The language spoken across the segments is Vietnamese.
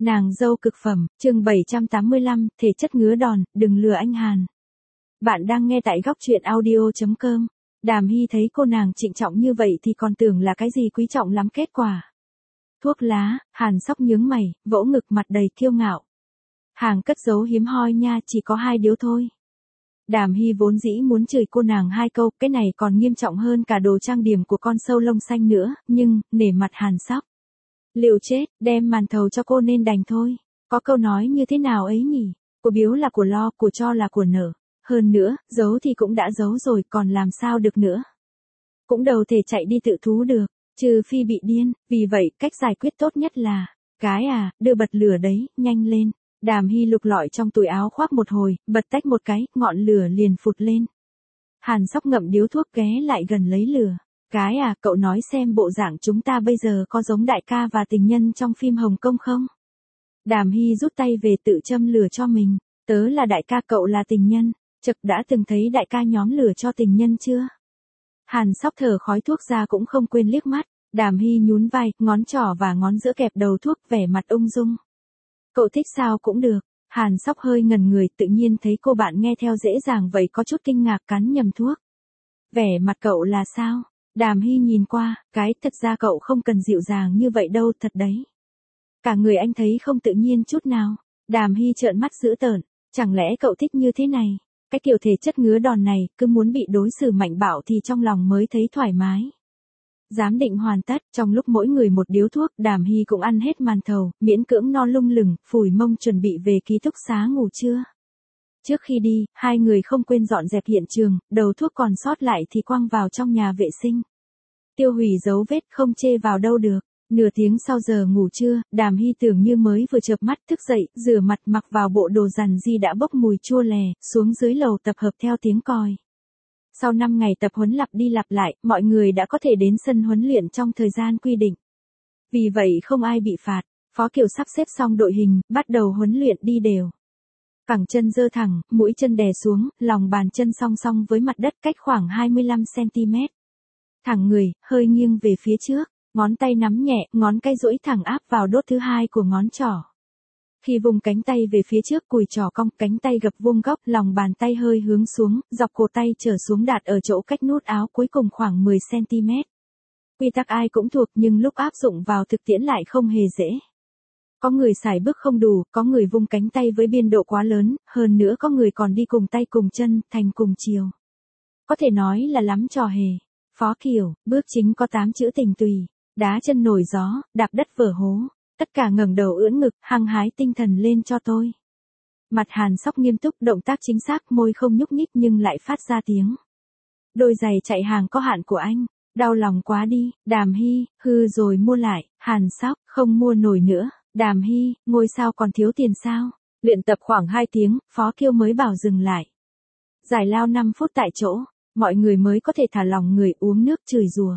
Nàng dâu cực phẩm, chương 785, thể chất ngứa đòn, đừng lừa anh Hàn. Bạn đang nghe tại góc truyện audio.com. Đàm Hy thấy cô nàng trịnh trọng như vậy thì còn tưởng là cái gì quý trọng lắm kết quả. Thuốc lá, Hàn Sóc nhướng mày, vỗ ngực mặt đầy kiêu ngạo. Hàng cất giấu hiếm hoi nha, chỉ có 2 điếu thôi. Đàm Hy vốn dĩ muốn chửi cô nàng 2 câu, cái này còn nghiêm trọng hơn cả đồ trang điểm của con sâu lông xanh nữa, nhưng, nể mặt Hàn Sóc. Liệu chết, đem màn thầu cho cô nên đành thôi. Có câu nói như thế nào ấy nhỉ? Của biếu là của lo, của cho là của nợ. Hơn nữa, giấu thì cũng đã giấu rồi, còn làm sao được nữa. Cũng đâu thể chạy đi tự thú được, trừ phi bị điên, vì vậy cách giải quyết tốt nhất là, cái đưa bật lửa đấy, nhanh lên. Đàm Hy lục lọi trong túi áo khoác một hồi, bật tách một cái, ngọn lửa liền phụt lên. Hàn Sóc ngậm điếu thuốc ghé lại gần lấy lửa. Cái cậu nói xem bộ dạng chúng ta bây giờ có giống đại ca và tình nhân trong phim Hồng Kông không? Đàm Hy rút tay về tự châm lửa cho mình. Tớ là đại ca, cậu là tình nhân. Chực, đã từng thấy đại ca nhóm lửa cho tình nhân chưa? Hàn Sóc thở khói thuốc ra cũng không quên liếc mắt. Đàm Hy nhún vai, ngón trỏ và ngón giữa kẹp đầu thuốc, vẻ mặt ung dung. Cậu thích sao cũng được. Hàn Sóc hơi ngần người, tự nhiên thấy cô bạn nghe theo dễ dàng vậy có chút kinh ngạc, cắn nhầm thuốc. Vẻ mặt cậu là sao? Đàm Hy nhìn qua, thật ra cậu không cần dịu dàng như vậy đâu, thật đấy. Cả người anh thấy không tự nhiên chút nào. Đàm Hy trợn mắt dữ tợn, chẳng lẽ cậu thích như thế này? Cái kiểu thể chất ngứa đòn này, cứ muốn bị đối xử mạnh bạo thì trong lòng mới thấy thoải mái. Giám định hoàn tất, trong lúc mỗi người một điếu thuốc, Đàm Hy cũng ăn hết màn thầu, miễn cưỡng no lung lửng, phủi mông chuẩn bị về ký túc xá ngủ trưa. Trước khi đi, 2 người không quên dọn dẹp hiện trường, đầu thuốc còn sót lại thì quăng vào trong nhà vệ sinh. Tiêu hủy dấu vết, không chê vào đâu được. Nửa tiếng sau giờ ngủ trưa, Đàm Hy tưởng như mới vừa chợp mắt thức dậy, rửa mặt mặc vào bộ đồ rằn di đã bốc mùi chua lè, xuống dưới lầu tập hợp theo tiếng còi. Sau 5 ngày tập huấn lặp đi lặp lại, mọi người đã có thể đến sân huấn luyện trong thời gian quy định. Vì vậy không ai bị phạt, Phó Kiều sắp xếp xong đội hình, bắt đầu huấn luyện đi đều. Cẳng chân giơ thẳng, mũi chân đè xuống, lòng bàn chân song song với mặt đất cách khoảng 25cm. Thẳng người, hơi nghiêng về phía trước, ngón tay nắm nhẹ, ngón cái duỗi thẳng áp vào đốt thứ 2 của ngón trỏ. Khi vùng cánh tay về phía trước, cùi trỏ cong, cánh tay gập vuông góc, lòng bàn tay hơi hướng xuống, dọc cổ tay trở xuống đạt ở chỗ cách nút áo cuối cùng khoảng 10cm. Quy tắc ai cũng thuộc nhưng lúc áp dụng vào thực tiễn lại không hề dễ. Có người xài bước không đủ, có người vung cánh tay với biên độ quá lớn, hơn nữa có người còn đi cùng tay cùng chân, thành cùng chiều. Có thể nói là lắm trò hề. Phó Kiều, bước chính có 8 chữ tình tùy, đá chân nổi gió, đạp đất vỡ hố, tất cả ngẩng đầu ưỡn ngực, hăng hái tinh thần lên cho tôi. Mặt Hàn Sóc nghiêm túc, động tác chính xác, môi không nhúc nhích nhưng lại phát ra tiếng. Đôi giày chạy hàng có hạn của anh, đau lòng quá đi. Đàm Hy, hư rồi mua lại. Hàn Sóc, không mua nổi nữa. Đàm Hy, ngôi sao còn thiếu tiền sao? Luyện tập khoảng 2 tiếng, Phó Kiều mới bảo dừng lại. Giải lao 5 phút tại chỗ, mọi người mới có thể thả lỏng người, uống nước chửi rủa.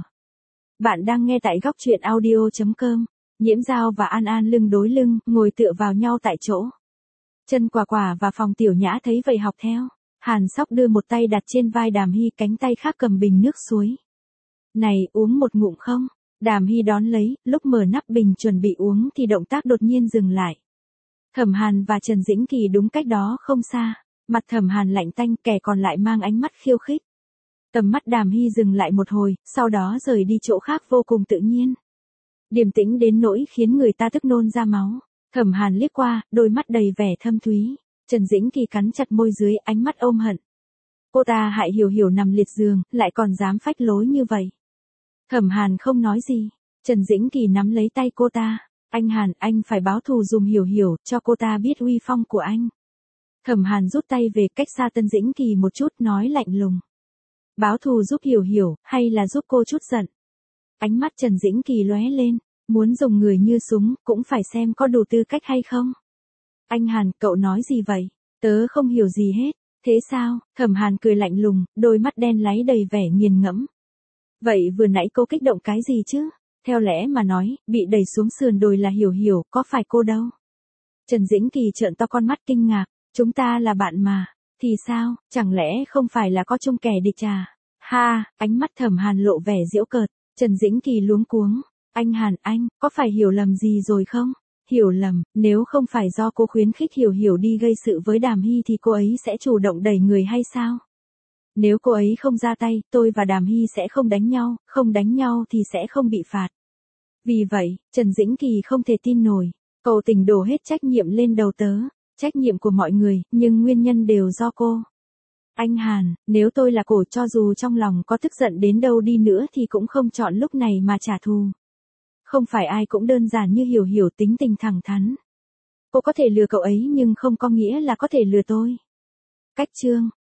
Bạn đang nghe tại góc truyện audio.com. Nhiễm Giao và An An lưng đối lưng, ngồi tựa vào nhau tại chỗ. Chân Quả Quả và Phòng Tiểu Nhã thấy vậy học theo. Hàn Sóc đưa một tay đặt trên vai Đàm Hy, cánh tay khác cầm bình nước suối. Này, uống một ngụm không? Đàm Hy đón lấy, lúc mở nắp bình chuẩn bị uống thì động tác đột nhiên dừng lại. Thẩm Hàn và Trần Dĩnh Kỳ đúng cách đó không xa. Mặt Thẩm Hàn lạnh tanh, kẻ còn lại mang ánh mắt khiêu khích. Tầm mắt Đàm Hy dừng lại một hồi, sau đó rời đi chỗ khác vô cùng tự nhiên. Điềm tĩnh đến nỗi khiến người ta tức nôn ra máu. Thẩm Hàn liếc qua, đôi mắt đầy vẻ thâm thúy. Trần Dĩnh Kỳ cắn chặt môi dưới, ánh mắt ôm hận. Cô ta hại Hiểu Hiểu nằm liệt giường, lại còn dám phách lối như vậy. Thẩm Hàn không nói gì. Trần Dĩnh Kỳ nắm lấy tay cô ta. Anh Hàn, anh phải báo thù dùm Hiểu Hiểu, cho cô ta biết uy phong của anh. Thẩm Hàn rút tay về cách xa Tân Dĩnh Kỳ một chút, nói lạnh lùng. Báo thù giúp Hiểu Hiểu, hay là giúp cô chút giận? Ánh mắt Trần Dĩnh Kỳ lóe lên, muốn dùng người như súng, cũng phải xem có đủ tư cách hay không. Anh Hàn, cậu nói gì vậy? Tớ không hiểu gì hết. Thế sao? Thẩm Hàn cười lạnh lùng, đôi mắt đen láy đầy vẻ nghiền ngẫm. Vậy vừa nãy cô kích động cái gì chứ? Theo lẽ mà nói, bị đẩy xuống sườn đồi là Hiểu Hiểu, có phải cô đâu? Trần Dĩnh Kỳ trợn to con mắt kinh ngạc, chúng ta là bạn mà. Thì sao, chẳng lẽ không phải là có chung kẻ địch à? Ha, ánh mắt Thẩm Hàn lộ vẻ giễu cợt. Trần Dĩnh Kỳ luống cuống. Anh Hàn, anh, có phải hiểu lầm gì rồi không? hiểu lầm, nếu không phải do cô khuyến khích Hiểu Hiểu đi gây sự với Đàm Hy thì cô ấy sẽ chủ động đẩy người hay sao? Nếu cô ấy không ra tay, tôi và Đàm Hy sẽ không đánh nhau thì sẽ không bị phạt. Vì vậy, Trần Dĩnh Kỳ không thể tin nổi, cậu Tình đổ hết trách nhiệm lên đầu tớ, trách nhiệm của mọi người, nhưng nguyên nhân đều do cô. Anh Hàn, nếu tôi là cổ cho dù trong lòng có tức giận đến đâu đi nữa thì cũng không chọn lúc này mà trả thù. Không phải ai cũng đơn giản như Hiểu Hiểu tính tình thẳng thắn. Cô có thể lừa cậu ấy nhưng không có nghĩa là có thể lừa tôi. Cách chương